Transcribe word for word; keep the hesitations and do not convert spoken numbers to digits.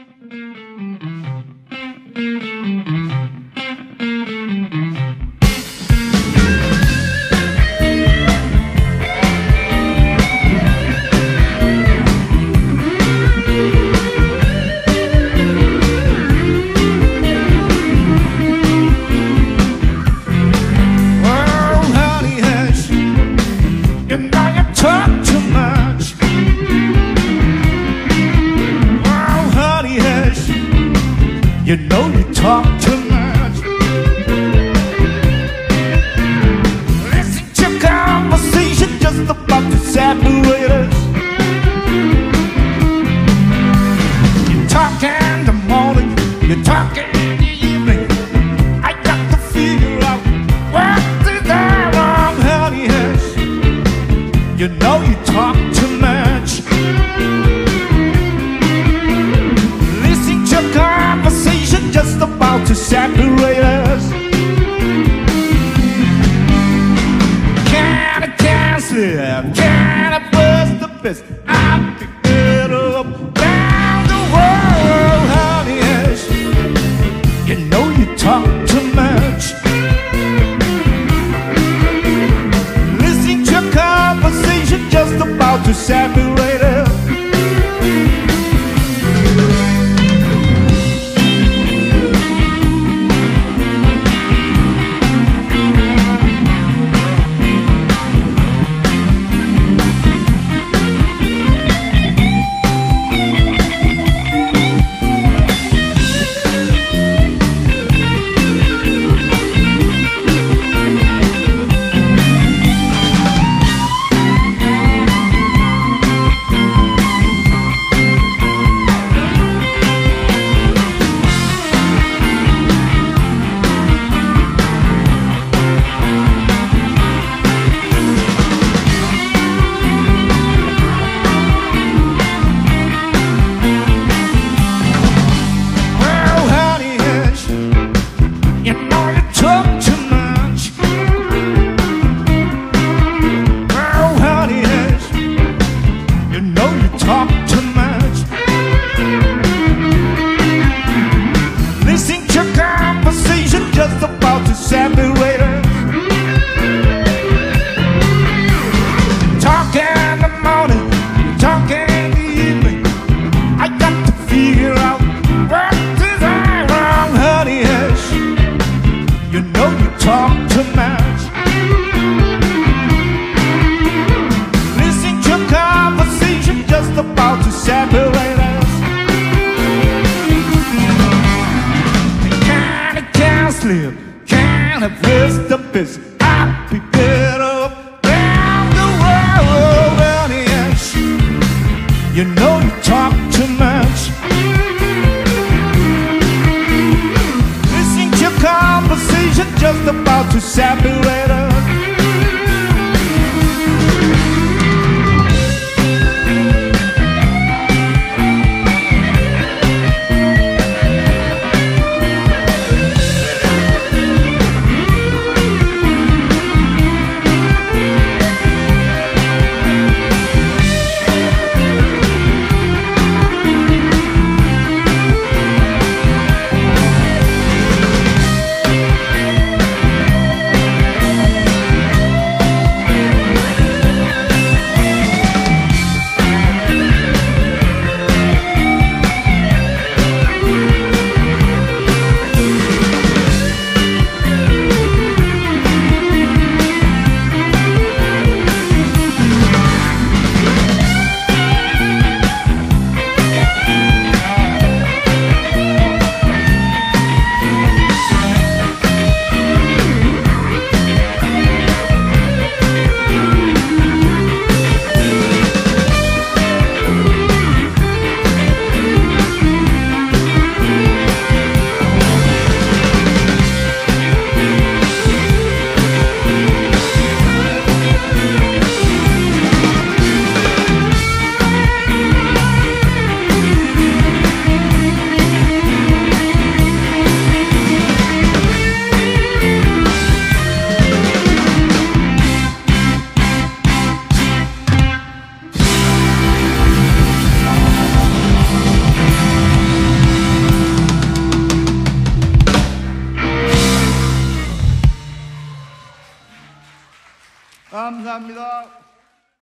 You know you talk too much. Listen to conversation just about to separate us. You talk in the morning, you talk in the evening. I got to figure out what is that wrong, honey, hush. You know you talk too much. Listen to conversation just about to separate us. Can I cancel it? Can I bust the best? I'll pick it up round the world, honey, yes. You know you talk too much. Listening to conversation just about to separate us. Talk too much. Listening to conversation just about to separate us. Talk in the morning, talk in the evening. I got to figure out what is I wrong, honey, hush. You know you talk too much. Listening to conversation just about to separate us. Can I cancel it? Can I press the best? I'll pick it up round the world, honey, yes. You know you talk too much. Listening to conversation just about to separate us. 감사합니다.